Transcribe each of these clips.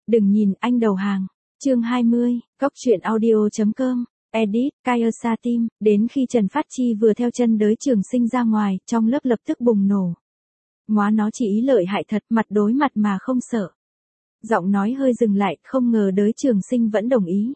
Đừng nhìn anh đầu hàng. Chương 20, Cóc truyện audio.com, edit, Kayasa Team. Đến khi Trần Phát Chi vừa theo chân Đới Trường Sinh ra ngoài, trong lớp lập tức bùng nổ. Móa nó chỉ ý lợi hại thật, mặt đối mặt mà không sợ. Giọng nói hơi dừng lại, không ngờ Đới Trường Sinh vẫn đồng ý.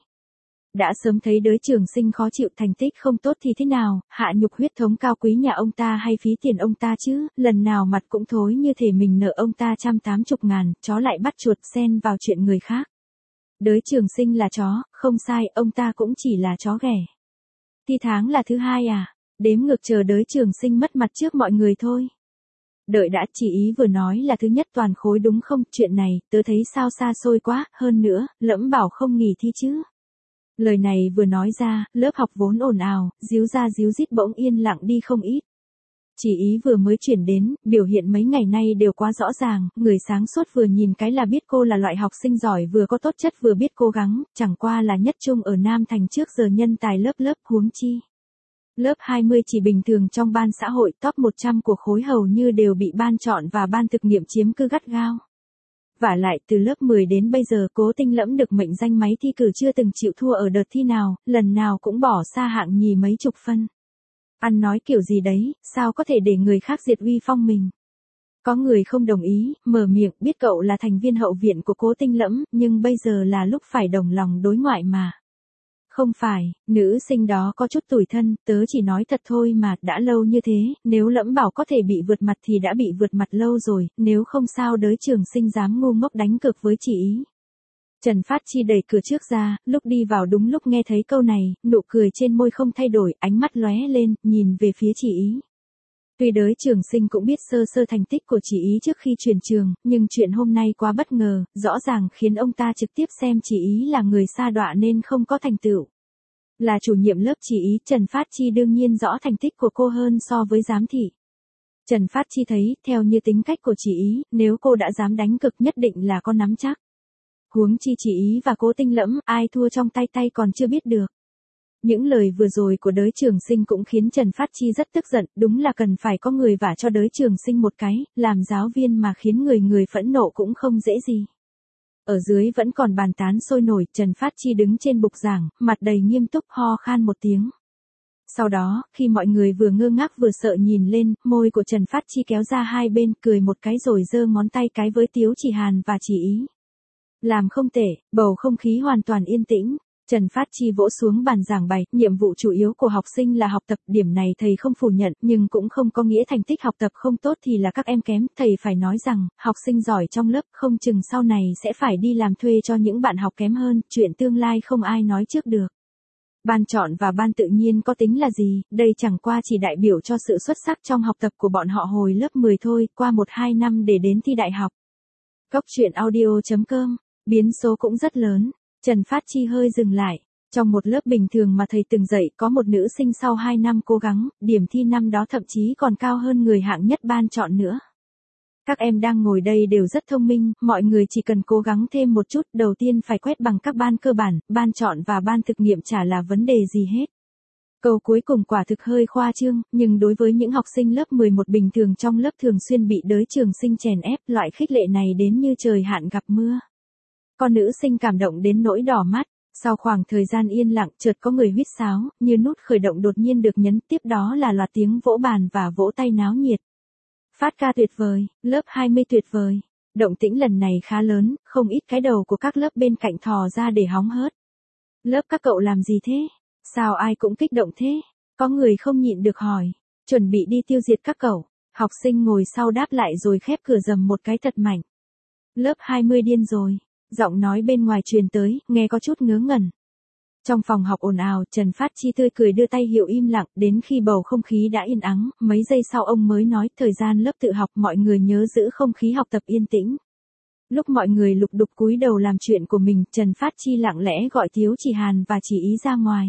Đã sớm thấy Đới Trường Sinh khó chịu, thành tích không tốt thì thế nào, hạ nhục huyết thống cao quý nhà ông ta hay phí tiền ông ta chứ, lần nào mặt cũng thối như thể mình nợ ông ta 180.000, chó lại bắt chuột xen vào chuyện người khác. Đới Trường Sinh là chó, không sai, ông ta cũng chỉ là chó ghẻ. Thi tháng là thứ 2 à, đếm ngược chờ Đới Trường Sinh mất mặt trước mọi người thôi. Đợi đã, chỉ ý vừa nói là thứ nhất toàn khối đúng không, chuyện này, tớ thấy sao xa xôi quá, hơn nữa, Lẫm bảo không nghỉ thi chứ. Lời này vừa nói ra, lớp học vốn ồn ào, díu ra díu dít bỗng yên lặng đi không ít. Chỉ ý vừa mới chuyển đến, biểu hiện mấy ngày nay đều quá rõ ràng, người sáng suốt vừa nhìn cái là biết cô là loại học sinh giỏi, vừa có tốt chất vừa biết cố gắng, chẳng qua là nhất trung ở Nam Thành trước giờ nhân tài lớp huống chi. Lớp 20 chỉ bình thường trong ban xã hội, top 100 của khối hầu như đều bị ban chọn và ban thực nghiệm chiếm cứ gắt gao. Vả lại từ lớp 10 đến bây giờ Cố Tinh Lẫm được mệnh danh máy thi cử chưa từng chịu thua ở đợt thi nào, lần nào cũng bỏ xa hạng nhì mấy chục phân. Ăn nói kiểu gì đấy, sao có thể để người khác diệt uy phong mình. Có người không đồng ý, mở miệng, biết cậu là thành viên hậu viện của Cố Tinh Lẫm, nhưng bây giờ là lúc phải đồng lòng đối ngoại mà. Không phải, nữ sinh đó có chút tủi thân, tớ chỉ nói thật thôi mà, đã lâu như thế, nếu Lẫm bảo có thể bị vượt mặt thì đã bị vượt mặt lâu rồi, nếu không sao Đới Trường Sinh dám ngu ngốc đánh cược với chị ý. Trần Phát Chi đẩy cửa trước ra, lúc đi vào đúng lúc nghe thấy câu này, nụ cười trên môi không thay đổi, ánh mắt lóe lên, nhìn về phía chị ý. Tuy Đới Trường Sinh cũng biết sơ sơ thành tích của chị ý trước khi chuyển trường, nhưng chuyện hôm nay quá bất ngờ, rõ ràng khiến ông ta trực tiếp xem chị ý là người sa đọa nên không có thành tựu. Là chủ nhiệm lớp chị ý, Trần Phát Chi đương nhiên rõ thành tích của cô hơn so với giám thị. Trần Phát Chi thấy, theo như tính cách của chị ý, nếu cô đã dám đánh cực nhất định là có nắm chắc. Huống chi chị ý và Cố Tinh Lẫm, ai thua trong tay còn chưa biết được. Những lời vừa rồi của Đới Trường Sinh cũng khiến Trần Phát Chi rất tức giận, đúng là cần phải có người vả cho Đới Trường Sinh một cái, làm giáo viên mà khiến người phẫn nộ cũng không dễ gì. Ở dưới vẫn còn bàn tán sôi nổi, Trần Phát Chi đứng trên bục giảng, mặt đầy nghiêm túc ho khan một tiếng. Sau đó, khi mọi người vừa ngơ ngác vừa sợ nhìn lên, môi của Trần Phát Chi kéo ra hai bên, cười một cái rồi giơ ngón tay cái với Tiếu Chỉ Hàn và Chỉ Ý. Làm không tệ, bầu không khí hoàn toàn yên tĩnh. Trần Phát Chi vỗ xuống bàn giảng bài, nhiệm vụ chủ yếu của học sinh là học tập, điểm này thầy không phủ nhận, nhưng cũng không có nghĩa thành tích học tập không tốt thì là các em kém, thầy phải nói rằng, học sinh giỏi trong lớp không chừng sau này sẽ phải đi làm thuê cho những bạn học kém hơn, chuyện tương lai không ai nói trước được. Ban chọn và ban tự nhiên có tính là gì, đây chẳng qua chỉ đại biểu cho sự xuất sắc trong học tập của bọn họ hồi lớp 10 thôi, qua 1-2 năm để đến thi đại học. Cóc truyện audio.com, biến số cũng rất lớn. Trần Phát Chi hơi dừng lại. Trong một lớp bình thường mà thầy từng dạy có một nữ sinh sau 2 năm cố gắng, điểm thi năm đó thậm chí còn cao hơn người hạng nhất ban chọn nữa. Các em đang ngồi đây đều rất thông minh, mọi người chỉ cần cố gắng thêm một chút, đầu tiên phải quét bằng các ban cơ bản, ban chọn và ban thực nghiệm chả là vấn đề gì hết. Câu cuối cùng quả thực hơi khoa trương, nhưng đối với những học sinh lớp 11 bình thường trong lớp thường xuyên bị Đới Trường Sinh chèn ép, loại khích lệ này đến như trời hạn gặp mưa. Con nữ sinh cảm động đến nỗi đỏ mắt, sau khoảng thời gian yên lặng chợt có người huýt sáo, như nút khởi động đột nhiên được nhấn, tiếp đó là loạt tiếng vỗ bàn và vỗ tay náo nhiệt. Phát ca tuyệt vời, lớp 20 tuyệt vời. Động tĩnh lần này khá lớn, không ít cái đầu của các lớp bên cạnh thò ra để hóng hớt. Lớp các cậu làm gì thế? Sao ai cũng kích động thế? Có người không nhịn được hỏi. Chuẩn bị đi tiêu diệt các cậu. Học sinh ngồi sau đáp lại rồi khép cửa rầm một cái thật mạnh. Lớp 20 điên rồi. Giọng nói bên ngoài truyền tới, nghe có chút ngớ ngẩn. Trong phòng học ồn ào, Trần Phát Chi tươi cười đưa tay hiệu im lặng, đến khi bầu không khí đã yên ắng, mấy giây sau ông mới nói, thời gian lớp tự học mọi người nhớ giữ không khí học tập yên tĩnh. Lúc mọi người lục đục cúi đầu làm chuyện của mình, Trần Phát Chi lặng lẽ gọi Tiếu Chỉ Hàn và Chỉ Ý ra ngoài.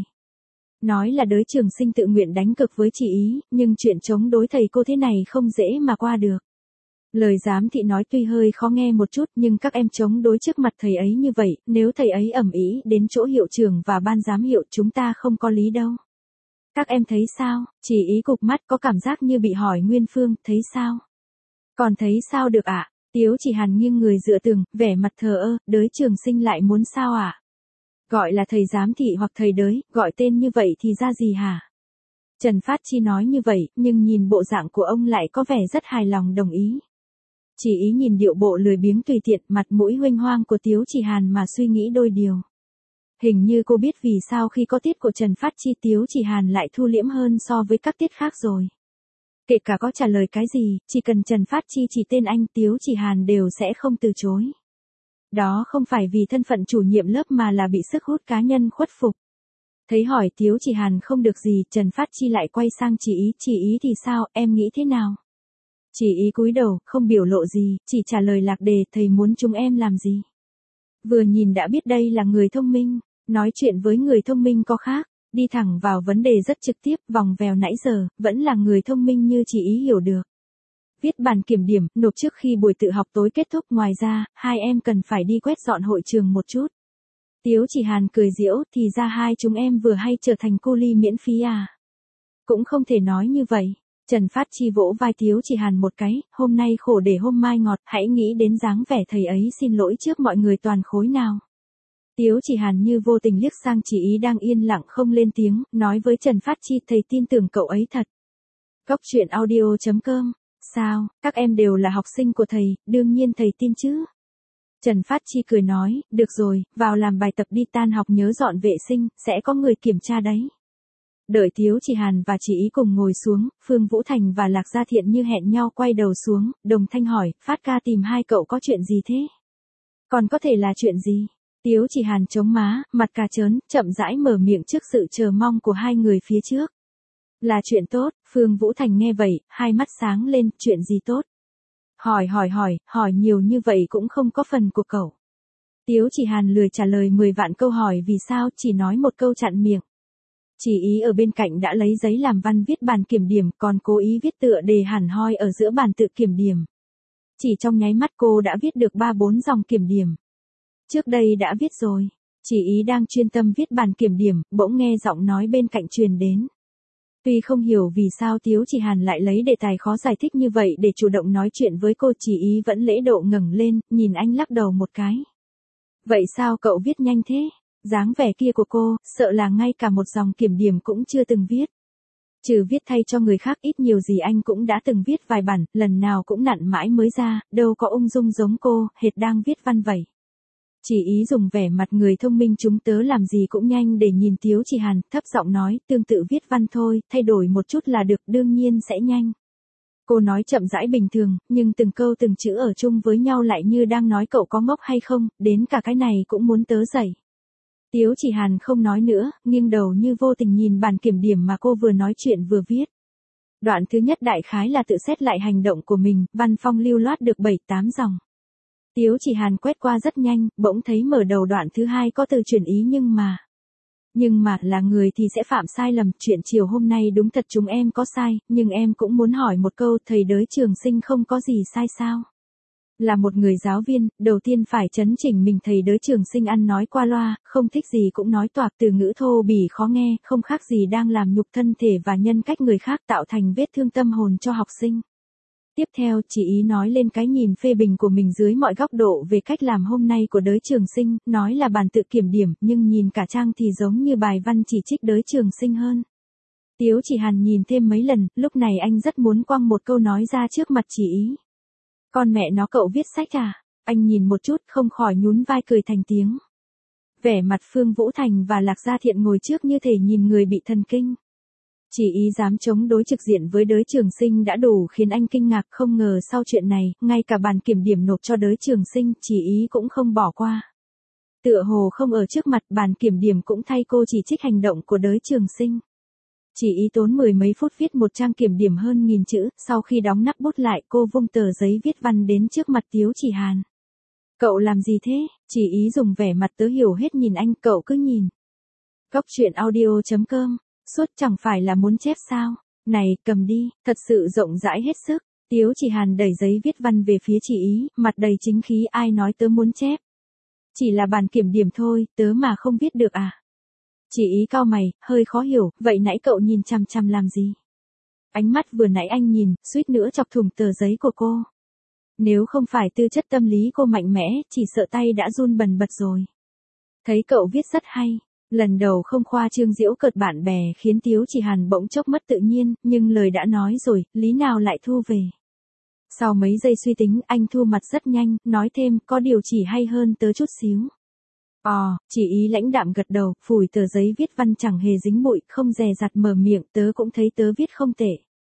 Nói là Đới Trường Sinh tự nguyện đánh cực với Chỉ Ý, nhưng chuyện chống đối thầy cô thế này không dễ mà qua được. Lời giám thị nói tuy hơi khó nghe một chút nhưng các em chống đối trước mặt thầy ấy như vậy, nếu thầy ấy ầm ĩ đến chỗ hiệu trưởng và ban giám hiệu chúng ta không có lý đâu. Các em thấy sao? Chỉ Ý cụp mắt có cảm giác như bị hỏi nguyên phương, thấy sao? Còn thấy sao được ạ? Tiếu Chỉ Hàn nghiêng người dựa tường, vẻ mặt thờ ơ, đới Trường Sinh lại muốn sao ạ? Gọi là thầy giám thị hoặc thầy đới, gọi tên như vậy thì ra gì hả? Trần Phát Chi nói như vậy, nhưng nhìn bộ dạng của ông lại có vẻ rất hài lòng đồng ý. Chỉ ý nhìn điệu bộ lười biếng tùy tiện, mặt mũi huênh hoang của Tiếu Chỉ Hàn mà suy nghĩ đôi điều. Hình như cô biết vì sao khi có tiết của Trần Phát Chi Tiếu Chỉ Hàn lại thu liễm hơn so với các tiết khác rồi. Kể cả có trả lời cái gì, chỉ cần Trần Phát Chi chỉ tên anh Tiếu Chỉ Hàn đều sẽ không từ chối. Đó không phải vì thân phận chủ nhiệm lớp mà là bị sức hút cá nhân khuất phục. Thấy hỏi Tiếu Chỉ Hàn không được gì, Trần Phát Chi lại quay sang chị ý thì sao, em nghĩ thế nào? Chị ý cúi đầu, không biểu lộ gì, chỉ trả lời lạc đề, thầy muốn chúng em làm gì? Vừa nhìn đã biết đây là người thông minh, nói chuyện với người thông minh có khác, đi thẳng vào vấn đề rất trực tiếp, vòng vèo nãy giờ, vẫn là người thông minh như chị ý hiểu được. Viết bản kiểm điểm, nộp trước khi buổi tự học tối kết thúc, ngoài ra, hai em cần phải đi quét dọn hội trường một chút. Tiếu Chỉ Hàn cười giễu, thì ra hai chúng em vừa hay trở thành cô ly miễn phí à? Cũng không thể nói như vậy. Trần Phát Chi vỗ vai Tiếu Chỉ Hàn một cái, hôm nay khổ để hôm mai ngọt, hãy nghĩ đến dáng vẻ thầy ấy xin lỗi trước mọi người toàn khối nào. Tiếu Chỉ Hàn như vô tình liếc sang chị ý đang yên lặng không lên tiếng, nói với Trần Phát Chi, thầy tin tưởng cậu ấy thật. Góc truyện audio.com, sao, các em đều là học sinh của thầy, đương nhiên thầy tin chứ. Trần Phát Chi cười nói, được rồi, vào làm bài tập đi, tan học nhớ dọn vệ sinh, sẽ có người kiểm tra đấy. Đợi Tiếu Chỉ Hàn và chị ý cùng ngồi xuống, Phương Vũ Thành và Lạc Gia Thiện như hẹn nhau quay đầu xuống, đồng thanh hỏi, Phát ca tìm hai cậu có chuyện gì thế? Còn có thể là chuyện gì? Tiếu Chỉ Hàn chống má, mặt cà trớn, chậm rãi mở miệng trước sự chờ mong của hai người phía trước. Là chuyện tốt, Phương Vũ Thành nghe vậy, hai mắt sáng lên, chuyện gì tốt? Hỏi nhiều như vậy cũng không có phần của cậu. Tiếu Chỉ Hàn lười trả lời 10 vạn câu hỏi vì sao, chỉ nói một câu chặn miệng. Chỉ ý ở bên cạnh đã lấy giấy làm văn viết bản kiểm điểm, còn cố ý viết tựa đề hẳn hoi ở giữa bản tự kiểm điểm. Chỉ trong nháy mắt cô đã viết được 3-4 dòng kiểm điểm. Trước đây đã viết rồi. Chỉ ý đang chuyên tâm viết bản kiểm điểm, bỗng nghe giọng nói bên cạnh truyền đến. Tuy không hiểu vì sao Tiếu Chỉ Hàn lại lấy đề tài khó giải thích như vậy để chủ động nói chuyện với cô, chỉ ý vẫn lễ độ ngẩng lên, nhìn anh lắc đầu một cái. Vậy sao cậu viết nhanh thế? Dáng vẻ kia của cô, sợ là ngay cả một dòng kiểm điểm cũng chưa từng viết. Trừ viết thay cho người khác, ít nhiều gì anh cũng đã từng viết vài bản, lần nào cũng nặn mãi mới ra, đâu có ung dung giống cô, hệt đang viết văn vậy. Chỉ ý dùng vẻ mặt người thông minh, chúng tớ làm gì cũng nhanh để nhìn Tiếu Chỉ Hàn, thấp giọng nói, tương tự viết văn thôi, thay đổi một chút là được, đương nhiên sẽ nhanh. Cô nói chậm rãi bình thường, nhưng từng câu từng chữ ở chung với nhau lại như đang nói cậu có ngốc hay không, đến cả cái này cũng muốn tớ dậy. Tiếu Chỉ Hàn không nói nữa, nghiêng đầu như vô tình nhìn bản kiểm điểm mà cô vừa nói chuyện vừa viết. Đoạn thứ nhất đại khái là tự xét lại hành động của mình, văn phong lưu loát được 7-8 dòng. Tiếu Chỉ Hàn quét qua rất nhanh, bỗng thấy mở đầu đoạn thứ hai có từ chuyển ý nhưng mà là người thì sẽ phạm sai lầm, chuyện chiều hôm nay đúng thật chúng em có sai, nhưng em cũng muốn hỏi một câu, thầy đới Trường Sinh không có gì sai sao? Là một người giáo viên, đầu tiên phải chấn chỉnh mình, thầy đới Trường Sinh ăn nói qua loa, không thích gì cũng nói toạc, từ ngữ thô bỉ khó nghe, không khác gì đang làm nhục thân thể và nhân cách người khác, tạo thành vết thương tâm hồn cho học sinh. Tiếp theo, chỉ ý nói lên cái nhìn phê bình của mình dưới mọi góc độ về cách làm hôm nay của đới Trường Sinh, nói là bản tự kiểm điểm, nhưng nhìn cả trang thì giống như bài văn chỉ trích đới Trường Sinh hơn. Tiếu Chỉ Hàn nhìn thêm mấy lần, lúc này anh rất muốn quăng một câu nói ra trước mặt chỉ ý. Con mẹ nó, cậu viết sách à? Anh nhìn một chút, không khỏi nhún vai cười thành tiếng. Vẻ mặt Phương Vũ Thành và Lạc Gia Thiện ngồi trước như thể nhìn người bị thần kinh. Chỉ ý dám chống đối trực diện với đới Trường Sinh đã đủ khiến anh kinh ngạc, không ngờ sau chuyện này, ngay cả bản kiểm điểm nộp cho đới Trường Sinh, chỉ ý cũng không bỏ qua. Tựa hồ không ở trước mặt, bản kiểm điểm cũng thay cô chỉ trích hành động của đới Trường Sinh. Chỉ ý tốn 10 mấy phút viết một trang kiểm điểm hơn 1000 chữ, sau khi đóng nắp bút lại, cô vung tờ giấy viết văn đến trước mặt Tiếu Chỉ Hàn. Cậu làm gì thế? Chỉ ý dùng vẻ mặt tớ hiểu hết nhìn anh, cậu cứ nhìn. Góc truyện audio.com, suốt chẳng phải là muốn chép sao? Này, cầm đi, thật sự rộng rãi hết sức. Tiếu Chỉ Hàn đẩy giấy viết văn về phía chỉ ý, mặt đầy chính khí, ai nói tớ muốn chép? Chỉ là bản kiểm điểm thôi, tớ mà không viết được à? Chỉ ý cau mày, hơi khó hiểu, vậy nãy cậu nhìn chằm chằm làm gì? Ánh mắt vừa nãy anh nhìn, suýt nữa chọc thủng tờ giấy của cô. Nếu không phải tư chất tâm lý cô mạnh mẽ, chỉ sợ tay đã run bần bật rồi. Thấy cậu viết rất hay. Lần đầu không khoa trương giễu cợt bạn bè khiến Tiếu Chỉ Hàn bỗng chốc mất tự nhiên, nhưng lời đã nói rồi, lý nào lại thu về. Sau mấy giây suy tính, anh thu mặt rất nhanh, nói thêm, có điều chỉ hay hơn tớ chút xíu. Chỉ ý lãnh đạm gật đầu, phủi tờ giấy viết văn chẳng hề dính bụi, không dè dặt mở miệng, tớ cũng thấy tớ viết không tệ.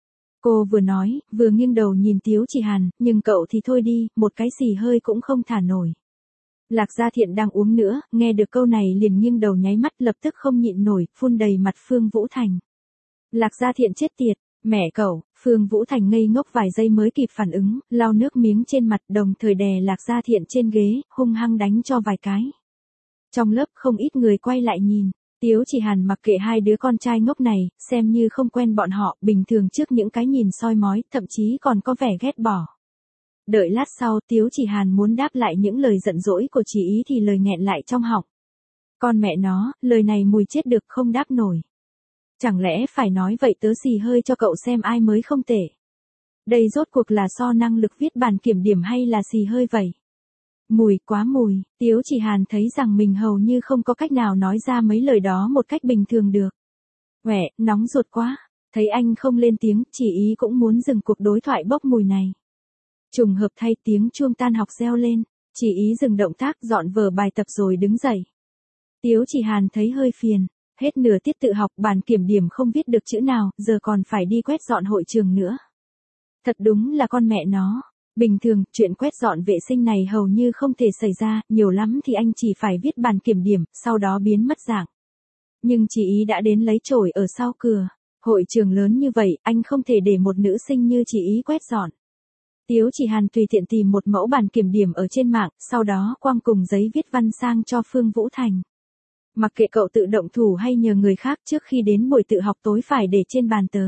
Cô vừa nói, vừa nghiêng đầu nhìn Tiếu Chỉ Hàn, nhưng cậu thì thôi đi, một cái xì hơi cũng không thả nổi. Lạc Gia Thiện đang uống nữa, nghe được câu này liền nghiêng đầu nháy mắt lập tức không nhịn nổi, phun đầy mặt Phương Vũ Thành. Lạc Gia Thiện chết tiệt, mẹ cậu, Phương Vũ Thành ngây ngốc vài giây mới kịp phản ứng, lau nước miếng trên mặt đồng thời đè Lạc Gia Thiện trên ghế, hung hăng đánh cho vài cái. Trong lớp không ít người quay lại nhìn, Tiếu Chỉ Hàn mặc kệ hai đứa con trai ngốc này, xem như không quen bọn họ, bình thường trước những cái nhìn soi mói, thậm chí còn có vẻ ghét bỏ. Đợi lát sau Tiếu Chỉ Hàn muốn đáp lại những lời giận dỗi của chị ý thì lời nghẹn lại trong họng. Con mẹ nó, lời này mùi chết được không đáp nổi. Chẳng lẽ phải nói vậy tớ xì hơi cho cậu xem ai mới không tệ. Đây rốt cuộc là so năng lực viết bản kiểm điểm hay là xì hơi vậy? Mùi, quá mùi, Tiếu Chỉ Hàn thấy rằng mình hầu như không có cách nào nói ra mấy lời đó một cách bình thường được. Uể, nóng ruột quá, thấy anh không lên tiếng, chị ý cũng muốn dừng cuộc đối thoại bốc mùi này. Trùng hợp thay tiếng chuông tan học reo lên, chị ý dừng động tác dọn vở bài tập rồi đứng dậy. Tiếu Chỉ Hàn thấy hơi phiền, hết nửa tiết tự học bản kiểm điểm không viết được chữ nào, giờ còn phải đi quét dọn hội trường nữa. Thật đúng là con mẹ nó. Bình thường, chuyện quét dọn vệ sinh này hầu như không thể xảy ra, nhiều lắm thì anh chỉ phải viết bản kiểm điểm, sau đó biến mất dạng. Nhưng chị ý đã đến lấy chổi ở sau cửa. Hội trường lớn như vậy, anh không thể để một nữ sinh như chị ý quét dọn. Tiếu Chỉ Hàn tùy tiện tìm một mẫu bản kiểm điểm ở trên mạng, sau đó quăng cùng giấy viết văn sang cho Phương Vũ Thành. Mặc kệ cậu tự động thủ hay nhờ người khác, trước khi đến buổi tự học tối phải để trên bàn tớ.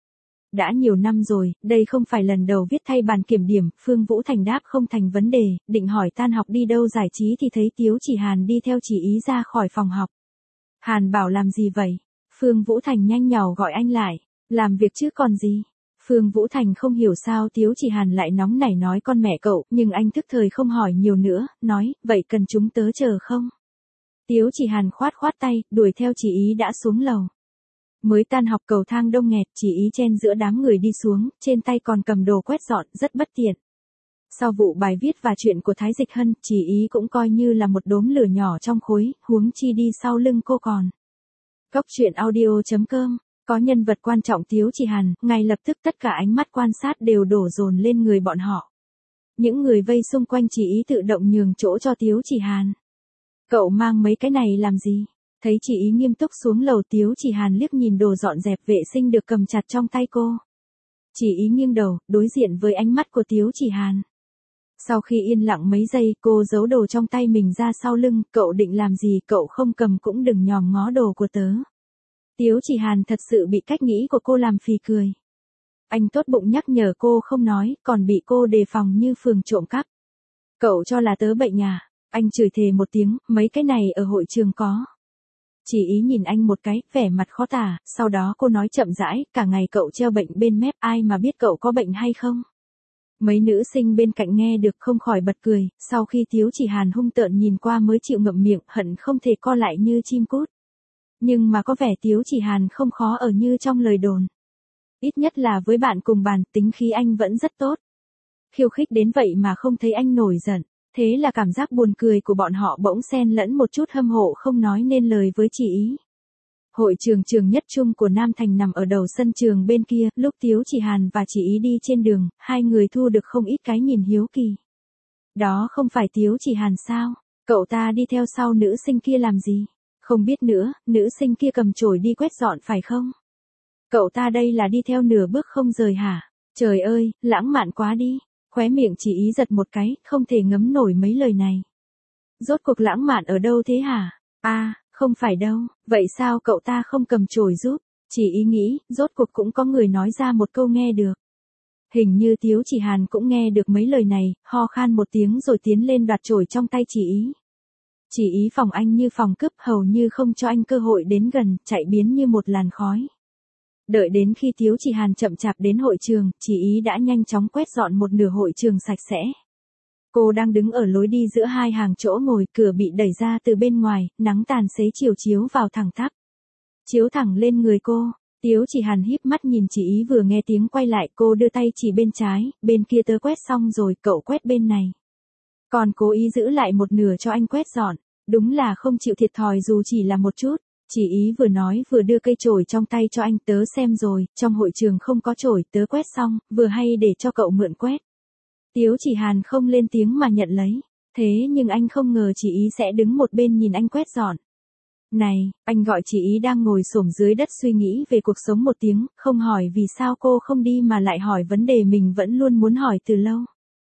Đã nhiều năm rồi, đây không phải lần đầu viết thay bản kiểm điểm, Phương Vũ Thành đáp không thành vấn đề, định hỏi tan học đi đâu giải trí thì thấy Tiếu Chỉ Hàn đi theo chị ý ra khỏi phòng học. Hàn bảo làm gì vậy? Phương Vũ Thành nhanh nhảu gọi anh lại, làm việc chứ còn gì. Phương Vũ Thành không hiểu sao Tiếu Chỉ Hàn lại nóng nảy nói con mẹ cậu, nhưng anh thức thời không hỏi nhiều nữa, nói, vậy cần chúng tớ chờ không? Tiếu Chỉ Hàn khoát khoát tay, đuổi theo chị ý đã xuống lầu. Mới tan học cầu thang đông nghẹt, chị ý chen giữa đám người đi xuống, trên tay còn cầm đồ quét dọn, rất bất tiện. Sau vụ bài viết và chuyện của Thái Dịch Hân, chị ý cũng coi như là một đốm lửa nhỏ trong khối, huống chi đi sau lưng cô còn. Cốc truyện audio.com, có nhân vật quan trọng Tiếu Chỉ Hàn, ngay lập tức tất cả ánh mắt quan sát đều đổ dồn lên người bọn họ. Những người vây xung quanh chị ý tự động nhường chỗ cho Tiếu Chỉ Hàn. Cậu mang mấy cái này làm gì? Thấy chị ý nghiêm túc xuống lầu, Tiếu Chỉ Hàn liếc nhìn đồ dọn dẹp vệ sinh được cầm chặt trong tay cô. Chị ý nghiêng đầu, đối diện với ánh mắt của Tiếu Chỉ Hàn. Sau khi yên lặng mấy giây, cô giấu đồ trong tay mình ra sau lưng, cậu định làm gì, cậu không cầm cũng đừng nhòm ngó đồ của tớ. Tiếu Chỉ Hàn thật sự bị cách nghĩ của cô làm phì cười. Anh tốt bụng nhắc nhở cô không nói, còn bị cô đề phòng như phường trộm cắp. Cậu cho là tớ bệnh à? Anh chửi thề một tiếng, mấy cái này ở hội trường có. Chị ý nhìn anh một cái, vẻ mặt khó tả, sau đó cô nói chậm rãi, cả ngày cậu treo bệnh bên mép, ai mà biết cậu có bệnh hay không. Mấy nữ sinh bên cạnh nghe được không khỏi bật cười, sau khi Tiếu Chỉ Hàn hung tợn nhìn qua mới chịu ngậm miệng, hận không thể co lại như chim cút. Nhưng mà có vẻ Tiếu Chỉ Hàn không khó ở như trong lời đồn. Ít nhất là với bạn cùng bàn, tính khí anh vẫn rất tốt. Khiêu khích đến vậy mà không thấy anh nổi giận. Thế là cảm giác buồn cười của bọn họ bỗng xen lẫn một chút hâm mộ không nói nên lời với chị ý. Hội trường trường nhất trung của Nam Thành nằm ở đầu sân trường bên kia, lúc Tiếu Chỉ Hàn và chị ý đi trên đường, hai người thu được không ít cái nhìn hiếu kỳ. Đó không phải Tiếu Chỉ Hàn sao? Cậu ta đi theo sau nữ sinh kia làm gì? Không biết nữa, nữ sinh kia cầm chổi đi quét dọn phải không? Cậu ta đây là đi theo nửa bước không rời hả? Trời ơi, lãng mạn quá đi. Khóe miệng chị ý giật một cái, không thể ngấm nổi mấy lời này. Rốt cuộc lãng mạn ở đâu thế hả? Không phải đâu, vậy sao cậu ta không cầm chổi giúp? Chị ý nghĩ, rốt cuộc cũng có người nói ra một câu nghe được. Hình như Tiếu Chỉ Hàn cũng nghe được mấy lời này, ho khan một tiếng rồi tiến lên đoạt chổi trong tay chị ý. Chị ý phòng anh như phòng cướp, hầu như không cho anh cơ hội đến gần, chạy biến như một làn khói. Đợi đến khi Tiếu Chỉ Hàn chậm chạp đến hội trường, Chỉ Ý đã nhanh chóng quét dọn một nửa hội trường sạch sẽ. Cô đang đứng ở lối đi giữa hai hàng chỗ ngồi, cửa bị đẩy ra từ bên ngoài, nắng tàn xế chiều chiếu vào thẳng tắp. Chiếu thẳng lên người cô. Tiếu Chỉ Hàn híp mắt nhìn Chỉ Ý, vừa nghe tiếng quay lại cô đưa tay chỉ bên trái, bên kia tớ quét xong rồi, cậu quét bên này. Còn cố ý giữ lại một nửa cho anh quét dọn, đúng là không chịu thiệt thòi dù chỉ là một chút. Chỉ Ý vừa nói vừa đưa cây chổi trong tay cho anh, tớ xem rồi, trong hội trường không có chổi, tớ quét xong, vừa hay để cho cậu mượn quét. Tiếu Chỉ Hàn không lên tiếng mà nhận lấy, thế nhưng anh không ngờ Chỉ Ý sẽ đứng một bên nhìn anh quét dọn. Này, anh gọi Chỉ Ý đang ngồi xổm dưới đất suy nghĩ về cuộc sống một tiếng, không hỏi vì sao cô không đi mà lại hỏi vấn đề mình vẫn luôn muốn hỏi từ lâu.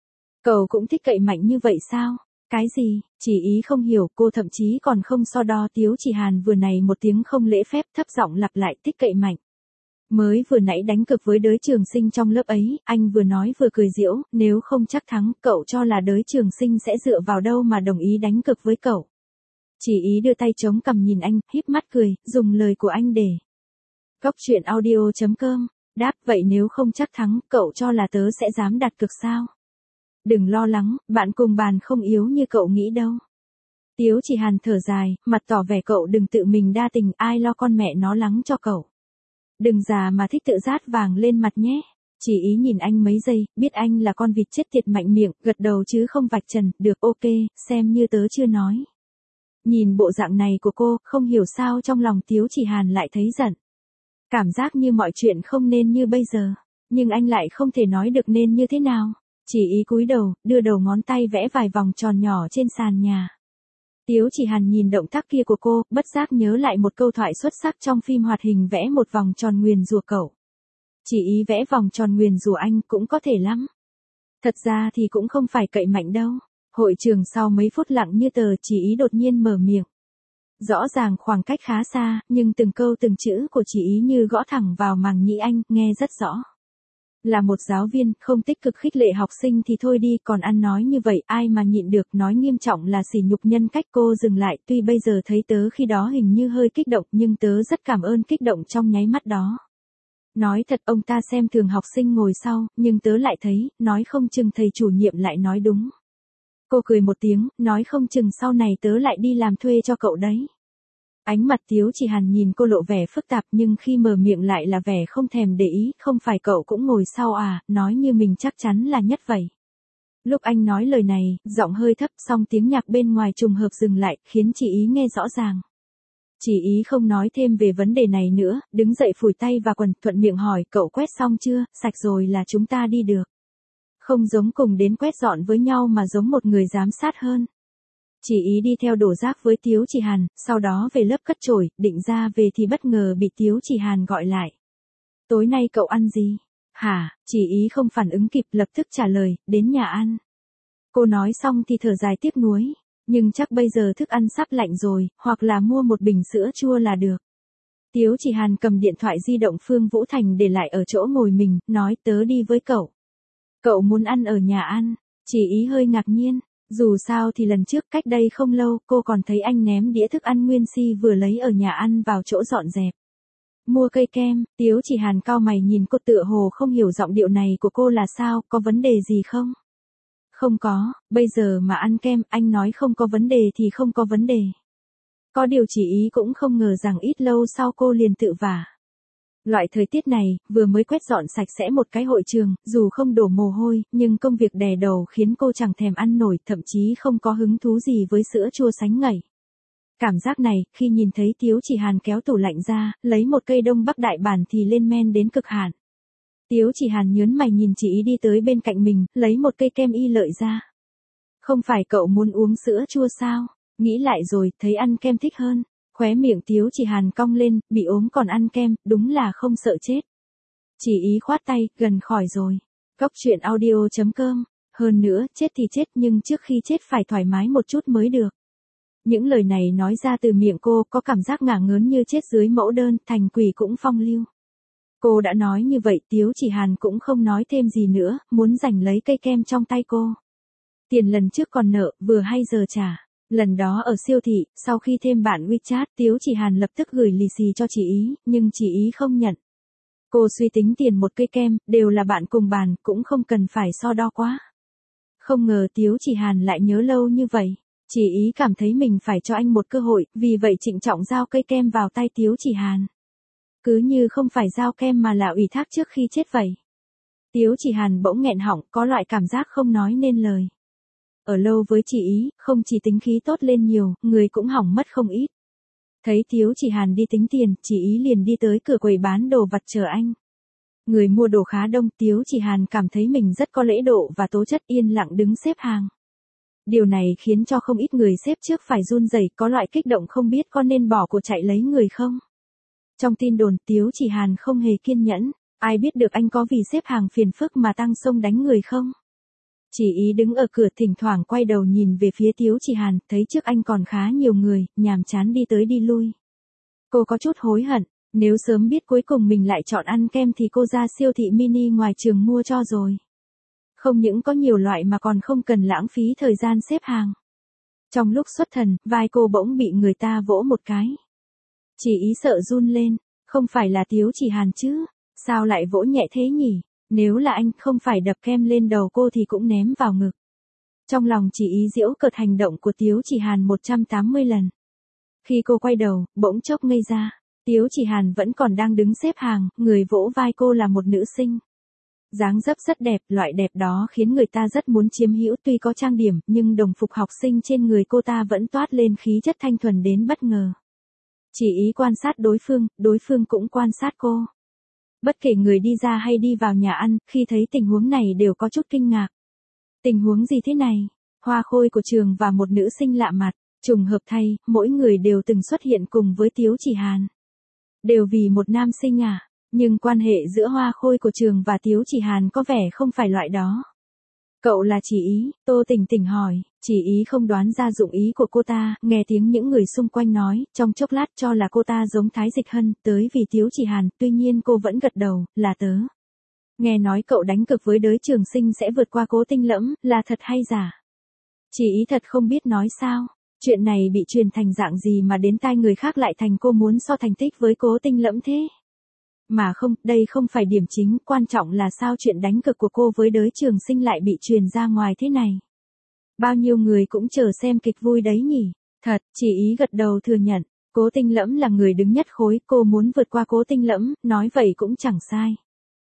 Cậu cũng thích cậy mạnh như vậy sao? Cái gì? Chỉ Ý không hiểu, cô thậm chí còn không so đo. Tiếu Chỉ Hàn vừa này một tiếng không lễ phép, thấp giọng lặp lại, thích cậy mạnh. Mới vừa nãy đánh cực với đới trường sinh trong lớp ấy, anh vừa nói vừa cười giễu, nếu không chắc thắng, cậu cho là đới trường sinh sẽ dựa vào đâu mà đồng ý đánh cực với cậu. Chỉ Ý đưa tay chống cằm nhìn anh, híp mắt cười, dùng lời của anh để. Góc truyện audio.com, đáp, vậy nếu không chắc thắng, cậu cho là tớ sẽ dám đặt cược sao? Đừng lo lắng, bạn cùng bàn không yếu như cậu nghĩ đâu. Tiếu Chỉ Hàn thở dài, mặt tỏ vẻ cậu đừng tự mình đa tình, ai lo con mẹ nó lắng cho cậu. Đừng già mà thích tự rát vàng lên mặt nhé. Chỉ Ý nhìn anh mấy giây, biết anh là con vịt chết tiệt mạnh miệng, gật đầu chứ không vạch trần, được, ok, xem như tớ chưa nói. Nhìn bộ dạng này của cô, không hiểu sao trong lòng Tiếu Chỉ Hàn lại thấy giận. Cảm giác như mọi chuyện không nên như bây giờ, nhưng anh lại không thể nói được nên như thế nào. Chỉ Ý cúi đầu, đưa đầu ngón tay vẽ vài vòng tròn nhỏ trên sàn nhà. Tiếu Chỉ Hàn nhìn động tác kia của cô, bất giác nhớ lại một câu thoại xuất sắc trong phim hoạt hình, vẽ một vòng tròn nguyền rủa cậu. Chỉ Ý vẽ vòng tròn nguyền rủa anh cũng có thể lắm. Thật ra thì cũng không phải cậy mạnh đâu. Hội trường sau mấy phút lặng như tờ, Chỉ Ý đột nhiên mở miệng. Rõ ràng khoảng cách khá xa, nhưng từng câu từng chữ của Chỉ Ý như gõ thẳng vào màng nhĩ anh, nghe rất rõ. Là một giáo viên, không tích cực khích lệ học sinh thì thôi đi, còn ăn nói như vậy, ai mà nhịn được, nói nghiêm trọng là sỉ nhục nhân cách. Cô dừng lại, tuy bây giờ thấy tớ khi đó hình như hơi kích động, nhưng tớ rất cảm ơn kích động trong nháy mắt đó. Nói thật, ông ta xem thường học sinh ngồi sau, nhưng tớ lại thấy, nói không chừng thầy chủ nhiệm lại nói đúng. Cô cười một tiếng, nói không chừng sau này tớ lại đi làm thuê cho cậu đấy. Ánh mặt Tiếu Chỉ Hàn nhìn cô lộ vẻ phức tạp, nhưng khi mở miệng lại là vẻ không thèm để ý, không phải cậu cũng ngồi sau à, nói như mình chắc chắn là nhất vậy. Lúc anh nói lời này, giọng hơi thấp, song tiếng nhạc bên ngoài trùng hợp dừng lại, khiến Chỉ Ý nghe rõ ràng. Chỉ Ý không nói thêm về vấn đề này nữa, đứng dậy phủi tay và quần, thuận miệng hỏi, cậu quét xong chưa, sạch rồi là chúng ta đi được. Không giống cùng đến quét dọn với nhau mà giống một người giám sát hơn. Chỉ Ý đi theo đổ rác với Tiếu Chỉ Hàn, sau đó về lớp cất chổi, định ra về thì bất ngờ bị Tiếu Chỉ Hàn gọi lại. Tối nay cậu ăn gì? Hả? Chỉ Ý không phản ứng kịp, lập tức trả lời, đến nhà ăn. Cô nói xong thì thở dài tiếc nuối, nhưng chắc bây giờ thức ăn sắp lạnh rồi, hoặc là mua một bình sữa chua là được. Tiếu Chỉ Hàn cầm điện thoại di động Phương Vũ Thành để lại ở chỗ ngồi mình, nói tớ đi với cậu. Cậu muốn ăn ở nhà ăn? Chỉ Ý hơi ngạc nhiên. Dù sao thì lần trước cách đây không lâu, cô còn thấy anh ném đĩa thức ăn nguyên si vừa lấy ở nhà ăn vào chỗ dọn dẹp. Mua cây kem, Tiếu Chỉ Hàn cau mày nhìn cô, tựa hồ không hiểu giọng điệu này của cô là sao, có vấn đề gì không? Không có, bây giờ mà ăn kem, anh nói không có vấn đề thì không có vấn đề. Có điều Chỉ Ý cũng không ngờ rằng ít lâu sau cô liền tự vả. Loại thời tiết này, vừa mới quét dọn sạch sẽ một cái hội trường, dù không đổ mồ hôi, nhưng công việc đè đầu khiến cô chẳng thèm ăn nổi, thậm chí không có hứng thú gì với sữa chua sánh ngậy. Cảm giác này, khi nhìn thấy Tiếu Chỉ Hàn kéo tủ lạnh ra, lấy một cây Đông Bắc đại bản thì lên men đến cực hạn. Tiếu Chỉ Hàn nhớn mày nhìn Chỉ Ý đi tới bên cạnh mình, lấy một cây kem y lợi ra. Không phải cậu muốn uống sữa chua sao? Nghĩ lại rồi, thấy ăn kem thích hơn. Khóe miệng Tiếu Chỉ Hàn cong lên, bị ốm còn ăn kem, đúng là không sợ chết. Chỉ Ý khoát tay, gần khỏi rồi. Góc truyện audio.com, hơn nữa, chết thì chết nhưng trước khi chết phải thoải mái một chút mới được. Những lời này nói ra từ miệng cô có cảm giác ngả ngớn như chết dưới mẫu đơn, thành quỷ cũng phong lưu. Cô đã nói như vậy, Tiếu Chỉ Hàn cũng không nói thêm gì nữa, muốn giành lấy cây kem trong tay cô. Tiền lần trước còn nợ, vừa hay giờ trả. Lần đó ở siêu thị, sau khi thêm bạn WeChat, Tiếu Chỉ Hàn lập tức gửi lì xì cho Chỉ Ý, nhưng Chỉ Ý không nhận. Cô suy tính tiền một cây kem, đều là bạn cùng bàn, cũng không cần phải so đo quá. Không ngờ Tiếu Chỉ Hàn lại nhớ lâu như vậy. Chỉ ý cảm thấy mình phải cho anh một cơ hội, vì vậy trịnh trọng giao cây kem vào tay Tiếu Chỉ Hàn. Cứ như không phải giao kem mà là ủy thác trước khi chết vậy. Tiếu Chỉ Hàn bỗng nghẹn họng, có loại cảm giác không nói nên lời. Ở lâu với chị ý, không chỉ tính khí tốt lên nhiều, người cũng hỏng mất không ít. Thấy Tiếu Chỉ Hàn đi tính tiền, chị ý liền đi tới cửa quầy bán đồ vặt chờ anh. Người mua đồ khá đông, Tiếu Chỉ Hàn cảm thấy mình rất có lễ độ và tố chất, yên lặng đứng xếp hàng. Điều này khiến cho không ít người xếp trước phải run rẩy, có loại kích động không biết có nên bỏ cuộc chạy lấy người không. Trong tin đồn, Tiếu Chỉ Hàn không hề kiên nhẫn, ai biết được anh có vì xếp hàng phiền phức mà tăng xông đánh người không. Chỉ ý đứng ở cửa thỉnh thoảng quay đầu nhìn về phía Tiếu Chỉ Hàn, thấy trước anh còn khá nhiều người, nhàm chán đi tới đi lui. Cô có chút hối hận, nếu sớm biết cuối cùng mình lại chọn ăn kem thì cô ra siêu thị mini ngoài trường mua cho rồi. Không những có nhiều loại mà còn không cần lãng phí thời gian xếp hàng. Trong lúc xuất thần, vai cô bỗng bị người ta vỗ một cái. Chỉ ý sợ run lên, không phải là Tiếu Chỉ Hàn chứ, sao lại vỗ nhẹ thế nhỉ? Nếu là anh không phải đập kem lên đầu cô thì cũng ném vào ngực. Trong lòng chỉ ý giễu cợt hành động của Tiếu Chỉ Hàn 180 lần. Khi cô quay đầu, bỗng chốc ngây ra. Tiếu Chỉ Hàn vẫn còn đang đứng xếp hàng, người vỗ vai cô là một nữ sinh. Dáng dấp rất đẹp, loại đẹp đó khiến người ta rất muốn chiếm hữu, tuy có trang điểm, nhưng đồng phục học sinh trên người cô ta vẫn toát lên khí chất thanh thuần đến bất ngờ. Chỉ ý quan sát đối phương cũng quan sát cô. Bất kể người đi ra hay đi vào nhà ăn, khi thấy tình huống này đều có chút kinh ngạc. Tình huống gì thế này? Hoa khôi của trường và một nữ sinh lạ mặt, trùng hợp thay, mỗi người đều từng xuất hiện cùng với Tiếu Chỉ Hàn. Đều vì một nam sinh à? Nhưng quan hệ giữa hoa khôi của trường và Tiếu Chỉ Hàn có vẻ không phải loại đó. Cậu là Chỉ ý, Tô Tỉnh Tỉnh hỏi, Chỉ ý không đoán ra dụng ý của cô ta, nghe tiếng những người xung quanh nói, trong chốc lát cho là cô ta giống Thái Dịch Hân, tới vì Tiếu Chỉ Hàn, tuy nhiên cô vẫn gật đầu, là tớ. Nghe nói cậu đánh cực với đới Trường Sinh sẽ vượt qua Cố Tinh Lẫm, là thật hay giả? Chỉ ý thật không biết nói sao, chuyện này bị truyền thành dạng gì mà đến tai người khác lại thành cô muốn so thành tích với Cố Tinh Lẫm thế? Mà không, đây không phải điểm chính, quan trọng là sao chuyện đánh cực của cô với đới Trường Sinh lại bị truyền ra ngoài thế này. Bao nhiêu người cũng chờ xem kịch vui đấy nhỉ. Thật, Chỉ ý gật đầu thừa nhận, Cố Tinh Lẫm là người đứng nhất khối, cô muốn vượt qua Cố Tinh Lẫm, nói vậy cũng chẳng sai.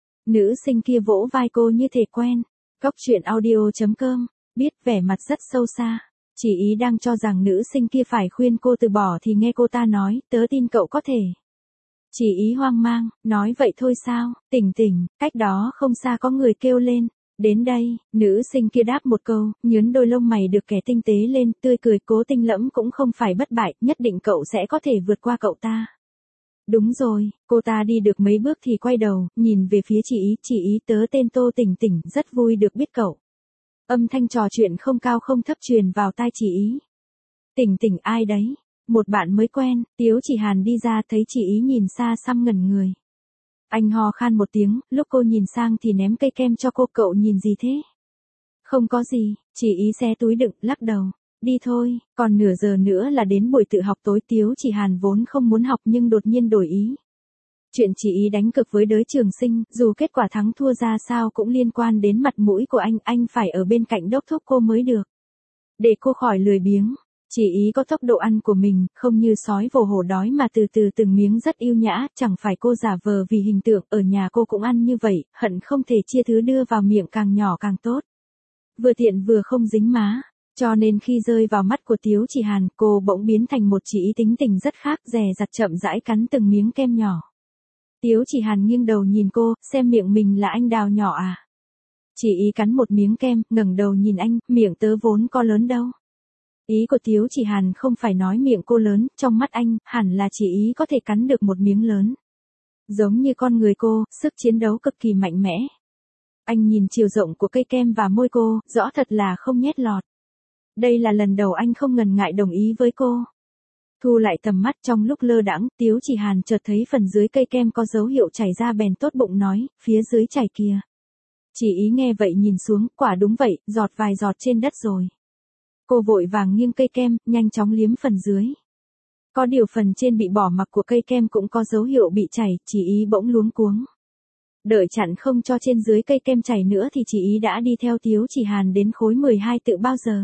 Nữ sinh kia vỗ vai cô như thể quen. Góc truyện audio.com, biết vẻ mặt rất sâu xa. Chỉ ý đang cho rằng nữ sinh kia phải khuyên cô từ bỏ thì nghe cô ta nói, tớ tin cậu có thể. Chỉ ý hoang mang, nói vậy thôi sao? Tỉnh Tỉnh, cách đó không xa có người kêu lên. Đến đây, nữ sinh kia đáp một câu, nhướn đôi lông mày được kẻ tinh tế lên, tươi cười, Cố Tinh Lẫm cũng không phải bất bại, nhất định cậu sẽ có thể vượt qua cậu ta. Đúng rồi, cô ta đi được mấy bước thì quay đầu, nhìn về phía Chỉ ý tớ tên Tô Tỉnh Tỉnh, rất vui được biết cậu. Âm thanh trò chuyện không cao không thấp truyền vào tai Chỉ ý. Tỉnh Tỉnh ai đấy? Một bạn mới quen, Tiếu Chỉ Hàn đi ra thấy Chỉ ý nhìn xa xăm ngẩn người. Anh ho khan một tiếng, lúc cô nhìn sang thì ném cây kem cho cô, cậu nhìn gì thế? Không có gì, Chỉ ý xé túi đựng, lắc đầu. Đi thôi, còn nửa giờ nữa là đến buổi tự học tối. Tiếu Chỉ Hàn vốn không muốn học nhưng đột nhiên đổi ý. Chuyện Chỉ ý đánh cực với đới Trường Sinh, dù kết quả thắng thua ra sao cũng liên quan đến mặt mũi của anh phải ở bên cạnh đốc thúc cô mới được. Để cô khỏi lười biếng. Chỉ ý có tốc độ ăn của mình, không như sói vồ hổ đói mà từ từ từng miếng rất yêu nhã, chẳng phải cô giả vờ vì hình tượng, ở nhà cô cũng ăn như vậy, hận không thể chia thứ đưa vào miệng càng nhỏ càng tốt. Vừa tiện vừa không dính má, cho nên khi rơi vào mắt của Tiếu Chỉ Hàn, cô bỗng biến thành một Chỉ ý tính tình rất khác, dè dặt chậm rãi cắn từng miếng kem nhỏ. Tiếu Chỉ Hàn nghiêng đầu nhìn cô, xem miệng mình là anh đào nhỏ à? Chỉ ý cắn một miếng kem, ngẩng đầu nhìn anh, miệng tớ vốn có lớn đâu. Ý của Tiếu Chỉ Hàn không phải nói miệng cô lớn, trong mắt anh, hẳn là Chỉ ý có thể cắn được một miếng lớn. Giống như con người cô, sức chiến đấu cực kỳ mạnh mẽ. Anh nhìn chiều rộng của cây kem và môi cô, rõ thật là không nhét lọt. Đây là lần đầu anh không ngần ngại đồng ý với cô. Thu lại tầm mắt trong lúc lơ đãng, Tiếu Chỉ Hàn chợt thấy phần dưới cây kem có dấu hiệu chảy ra bèn tốt bụng nói, phía dưới chảy kìa. Chỉ ý nghe vậy nhìn xuống, quả đúng vậy, giọt vài giọt trên đất rồi. Cô vội vàng nghiêng cây kem, nhanh chóng liếm phần dưới. Có điều phần trên bị bỏ mặc của cây kem cũng có dấu hiệu bị chảy, Chỉ ý bỗng luống cuống. Đợi chặn không cho trên dưới cây kem chảy nữa thì chị ý đã đi theo Tiếu Chỉ Hàn đến khối 12 tự bao giờ.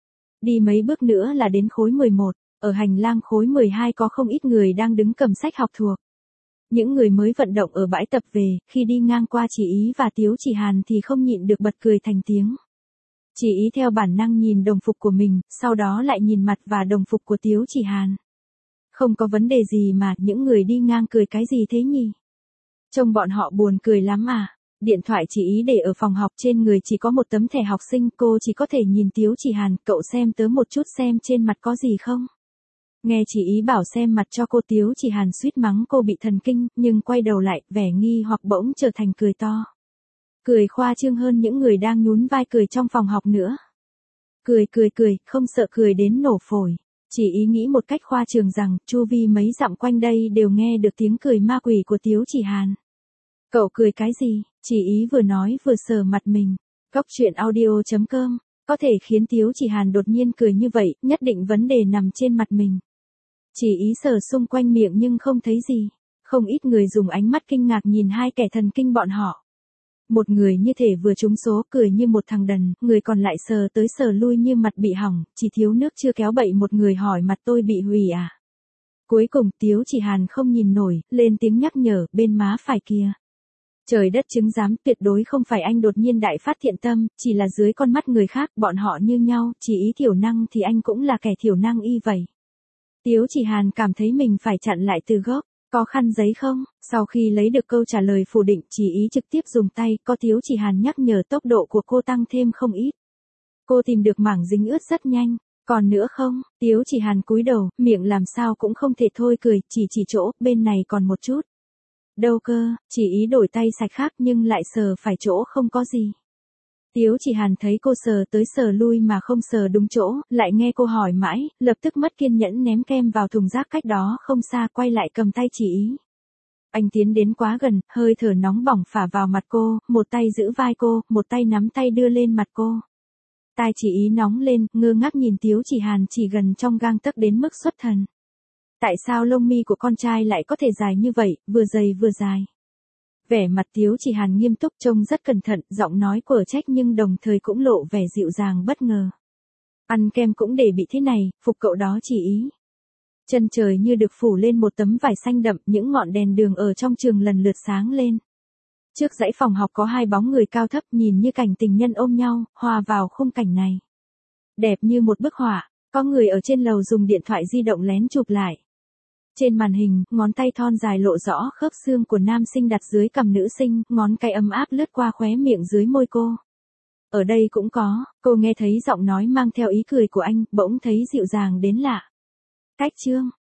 Đi mấy bước nữa là đến khối 11, ở hành lang khối 12 có không ít người đang đứng cầm sách học thuộc. Những người mới vận động ở bãi tập về, khi đi ngang qua chị ý và Tiếu Chỉ Hàn thì không nhịn được bật cười thành tiếng. Chị ý theo bản năng nhìn đồng phục của mình, sau đó lại nhìn mặt và đồng phục của Tiếu Chỉ Hàn. Không có vấn đề gì mà, những người đi ngang cười cái gì thế nhỉ? Trông bọn họ buồn cười lắm à. Điện thoại chị ý để ở phòng học, trên người chỉ có một tấm thẻ học sinh, cô chỉ có thể nhìn Tiếu Chỉ Hàn, cậu xem tớ một chút xem trên mặt có gì không? Nghe chị ý bảo xem mặt cho cô, Tiếu Chỉ Hàn suýt mắng cô bị thần kinh, nhưng quay đầu lại, vẻ nghi hoặc bỗng trở thành cười to. Cười khoa trương hơn những người đang nhún vai cười trong phòng học nữa. Cười, không sợ cười đến nổ phổi. Chị ý nghĩ một cách khoa trương rằng, chu vi mấy dặm quanh đây đều nghe được tiếng cười ma quỷ của Tiếu Chỉ Hàn. Cậu cười cái gì? Chị ý vừa nói vừa sờ mặt mình. Cóc truyện audio.com. Có thể khiến Tiếu Chỉ Hàn đột nhiên cười như vậy, nhất định vấn đề nằm trên mặt mình. Chị ý sờ xung quanh miệng nhưng không thấy gì. Không ít người dùng ánh mắt kinh ngạc nhìn hai kẻ thần kinh bọn họ. Một người như thể vừa trúng số, cười như một thằng đần, người còn lại sờ tới sờ lui như mặt bị hỏng, chỉ thiếu nước chưa kéo bậy. Một người hỏi mặt tôi bị hủy à? Cuối cùng Tiếu Chỉ Hàn không nhìn nổi, lên tiếng nhắc nhở, bên má phải kia. Trời đất chứng giám, tuyệt đối không phải anh đột nhiên đại phát thiện tâm, chỉ là dưới con mắt người khác, bọn họ như nhau, chỉ ý thiểu năng thì anh cũng là kẻ thiểu năng y vậy. Tiếu Chỉ Hàn cảm thấy mình phải chặn lại từ gốc. Có khăn giấy không? Sau khi lấy được câu trả lời phủ định, chỉ ý trực tiếp dùng tay, có Tiếu Chỉ Hàn nhắc nhở tốc độ của cô tăng thêm không ít. Cô tìm được mảng dính ướt rất nhanh. Còn nữa không? Tiếu Chỉ Hàn cúi đầu, miệng làm sao cũng không thể thôi cười, chỉ chỗ, bên này còn một chút. Đâu cơ, chỉ ý đổi tay sạch khác nhưng lại sờ phải chỗ không có gì. Tiếu Chỉ Hàn thấy cô sờ tới sờ lui mà không sờ đúng chỗ, lại nghe cô hỏi mãi, lập tức mất kiên nhẫn ném kem vào thùng rác cách đó không xa, quay lại cầm tay chỉ ý. Anh tiến đến quá gần, hơi thở nóng bỏng phả vào mặt cô, một tay giữ vai cô, một tay nắm tay đưa lên mặt cô. Tai chỉ ý nóng lên, ngơ ngác nhìn Tiếu Chỉ Hàn chỉ gần trong gang tấc đến mức xuất thần. Tại sao lông mi của con trai lại có thể dài như vậy, vừa dày vừa dài? Vẻ mặt Tiếu Chỉ Hàn nghiêm túc, trông rất cẩn thận, giọng nói quở trách nhưng đồng thời cũng lộ vẻ dịu dàng bất ngờ. Ăn kem cũng để bị thế này, phục cậu đó chỉ ý. Chân trời như được phủ lên một tấm vải xanh đậm, những ngọn đèn đường ở trong trường lần lượt sáng lên. Trước dãy phòng học có hai bóng người cao thấp, nhìn như cảnh tình nhân ôm nhau, hòa vào khung cảnh này. Đẹp như một bức họa, có người ở trên lầu dùng điện thoại di động lén chụp lại. Trên màn hình, ngón tay thon dài lộ rõ khớp xương của nam sinh đặt dưới cằm nữ sinh, ngón cái ấm áp lướt qua khóe miệng dưới môi cô. Ở đây cũng có, cô nghe thấy giọng nói mang theo ý cười của anh, bỗng thấy dịu dàng đến lạ. Cách chương